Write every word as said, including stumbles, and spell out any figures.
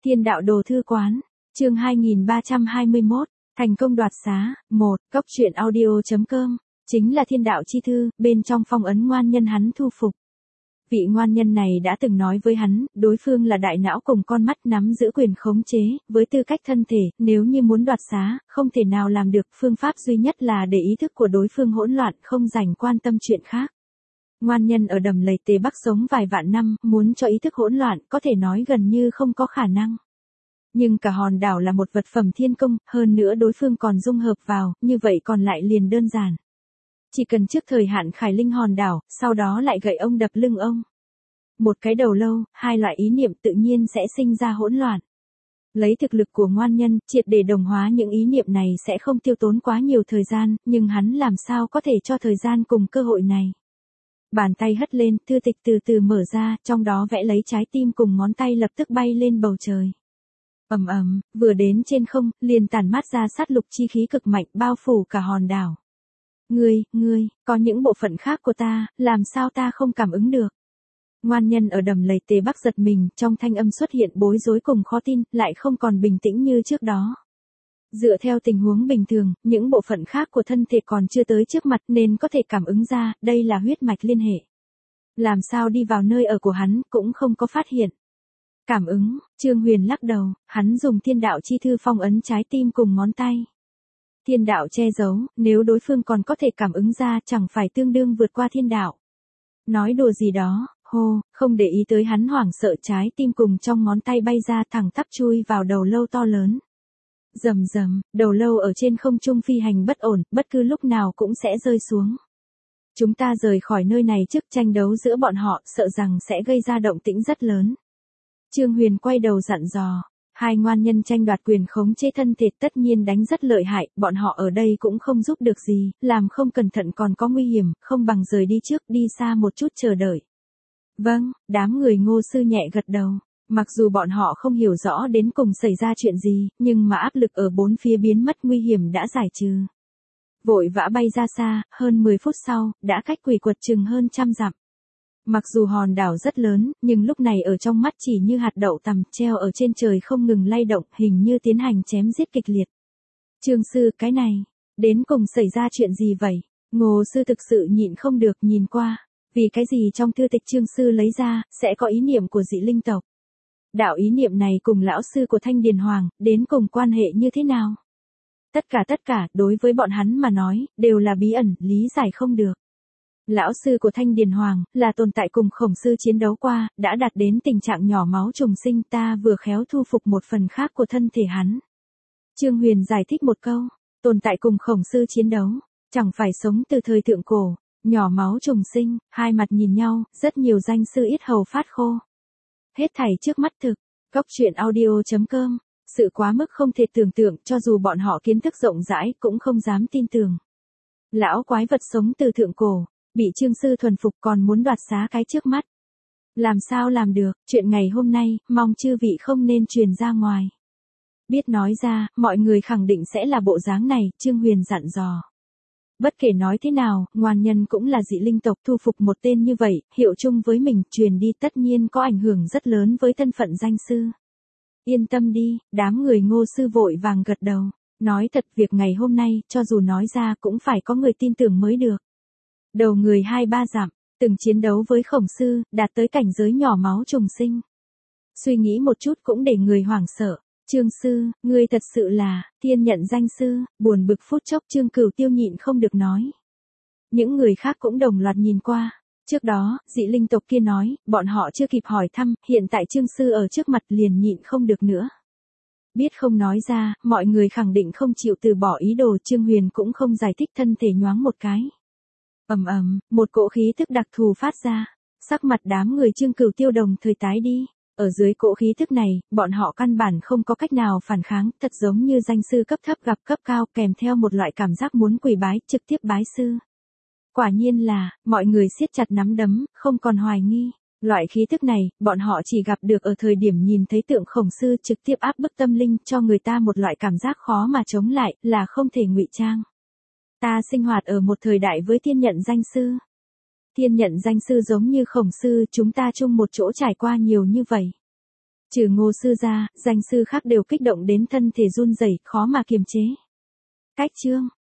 Thiên đạo đồ thư quán, chương hai nghìn ba trăm hai mươi mốt, thành công đoạt xá, một, cốc truyện audio chấm com, chính là thiên đạo chi thư, bên trong phong ấn ngoan nhân hắn thu phục. Vị ngoan nhân này đã từng nói với hắn, đối phương là đại não cùng con mắt nắm giữ quyền khống chế, với tư cách thân thể, nếu như muốn đoạt xá, không thể nào làm được, phương pháp duy nhất là để ý thức của đối phương hỗn loạn, không dành quan tâm chuyện khác. Ngoan nhân ở đầm lầy Tề Bắc sống vài vạn năm, muốn cho ý thức hỗn loạn, có thể nói gần như không có khả năng. Nhưng cả hòn đảo là một vật phẩm thiên công, hơn nữa đối phương còn dung hợp vào, như vậy còn lại liền đơn giản. Chỉ cần trước thời hạn khải linh hòn đảo, sau đó lại gậy ông đập lưng ông. Một cái đầu lâu, hai loại ý niệm tự nhiên sẽ sinh ra hỗn loạn. Lấy thực lực của ngoan nhân, triệt để đồng hóa những ý niệm này sẽ không tiêu tốn quá nhiều thời gian, nhưng hắn làm sao có thể cho thời gian cùng cơ hội này. Bàn tay hất lên, thư tịch từ từ mở ra, trong đó vẽ lấy trái tim cùng ngón tay lập tức bay lên bầu trời. Ầm ầm, vừa đến trên không, liền tản mát ra sát lục chi khí cực mạnh bao phủ cả hòn đảo. Ngươi, ngươi, có những bộ phận khác của ta, làm sao ta không cảm ứng được? Ngoan nhân ở đầm lầy Tề Bắc giật mình, trong thanh âm xuất hiện bối rối cùng khó tin, lại không còn bình tĩnh như trước đó. Dựa theo tình huống bình thường, những bộ phận khác của thân thể còn chưa tới trước mặt nên có thể cảm ứng ra, đây là huyết mạch liên hệ. Làm sao đi vào nơi ở của hắn, cũng không có phát hiện. Cảm ứng, Trương Huyền lắc đầu, hắn dùng thiên đạo chi thư phong ấn trái tim cùng ngón tay. Thiên đạo che giấu, nếu đối phương còn có thể cảm ứng ra chẳng phải tương đương vượt qua thiên đạo. Nói đùa gì đó, hô, không để ý tới hắn hoảng sợ trái tim cùng trong ngón tay bay ra thẳng tắp chui vào đầu lâu to lớn. Rầm rầm, đầu lâu ở trên không trung phi hành bất ổn, bất cứ lúc nào cũng sẽ rơi xuống. Chúng ta rời khỏi nơi này trước tranh đấu giữa bọn họ, sợ rằng sẽ gây ra động tĩnh rất lớn. Trương Huyền quay đầu dặn dò, hai ngoan nhân tranh đoạt quyền khống chế thân thể tất nhiên đánh rất lợi hại, bọn họ ở đây cũng không giúp được gì, làm không cẩn thận còn có nguy hiểm, không bằng rời đi trước, đi xa một chút chờ đợi. Vâng, đám người Ngô sư nhẹ gật đầu. Mặc dù bọn họ không hiểu rõ đến cùng xảy ra chuyện gì, nhưng mà áp lực ở bốn phía biến mất nguy hiểm đã giải trừ. Vội vã bay ra xa, hơn mười phút sau, đã cách Quỷ Quật chừng hơn trăm dặm. Mặc dù hòn đảo rất lớn, nhưng lúc này ở trong mắt chỉ như hạt đậu tằm treo ở trên trời không ngừng lay động, hình như tiến hành chém giết kịch liệt. Trương sư, cái này, đến cùng xảy ra chuyện gì vậy? Ngô sư thực sự nhịn không được nhìn qua, vì cái gì trong thư tịch Trương sư lấy ra, sẽ có ý niệm của dị linh tộc. Đạo ý niệm này cùng lão sư của Thanh Điền Hoàng, đến cùng quan hệ như thế nào? Tất cả tất cả, đối với bọn hắn mà nói, đều là bí ẩn, lý giải không được. Lão sư của Thanh Điền Hoàng, là tồn tại cùng Khổng sư chiến đấu qua, đã đạt đến tình trạng nhỏ máu trùng sinh, ta vừa khéo thu phục một phần khác của thân thể hắn. Trương Huyền giải thích một câu, tồn tại cùng Khổng sư chiến đấu, chẳng phải sống từ thời thượng cổ, nhỏ máu trùng sinh, hai mặt nhìn nhau, rất nhiều danh sư yết hầu phát khô. Hết thảy trước mắt thực, cốc truyện audio chấm com, sự quá mức không thể tưởng tượng, cho dù bọn họ kiến thức rộng rãi cũng không dám tin tưởng. Lão quái vật sống từ thượng cổ, bị Trương sư thuần phục còn muốn đoạt xá cái trước mắt. Làm sao làm được, chuyện ngày hôm nay, mong chư vị không nên truyền ra ngoài. Biết nói ra, mọi người khẳng định sẽ là bộ dáng này, Trương Huyền dặn dò. Bất kể nói thế nào, ngoan nhân cũng là dị linh tộc, thu phục một tên như vậy, hiệu chung với mình, truyền đi tất nhiên có ảnh hưởng rất lớn với thân phận danh sư. Yên tâm đi, đám người Ngô sư vội vàng gật đầu. Nói thật, việc ngày hôm nay, cho dù nói ra cũng phải có người tin tưởng mới được. Đầu người hai ba dặm, từng chiến đấu với Khổng sư, đạt tới cảnh giới nhỏ máu trùng sinh. Suy nghĩ một chút cũng để người hoảng sợ. Trương sư, ngươi thật sự là, thiên nhận danh sư, buồn bực phút chốc Trương Cửu Tiêu nhịn không được nói. Những người khác cũng đồng loạt nhìn qua. Trước đó, dị linh tộc kia nói, bọn họ chưa kịp hỏi thăm, hiện tại Trương sư ở trước mặt liền nhịn không được nữa. Biết không nói ra, mọi người khẳng định không chịu từ bỏ ý đồ, Trương Huyền cũng không giải thích, thân thể nhoáng một cái. Ầm ầm, một cỗ khí thức đặc thù phát ra, sắc mặt đám người Trương Cửu Tiêu đồng thời tái đi. Ở dưới cỗ khí thức này, bọn họ căn bản không có cách nào phản kháng, thật giống như danh sư cấp thấp gặp cấp cao, kèm theo một loại cảm giác muốn quỳ bái, trực tiếp bái sư. Quả nhiên là, mọi người siết chặt nắm đấm, không còn hoài nghi. Loại khí thức này, bọn họ chỉ gặp được ở thời điểm nhìn thấy tượng Khổng sư trực tiếp áp bức tâm linh, cho người ta một loại cảm giác khó mà chống lại, là không thể ngụy trang. Ta sinh hoạt ở một thời đại với thiên nhận danh sư. Thiên nhận danh sư giống như Khổng sư, chúng ta chung một chỗ trải qua nhiều như vậy. Trừ Ngô sư ra, danh sư khác đều kích động đến thân thể run rẩy, khó mà kiềm chế. Cách chương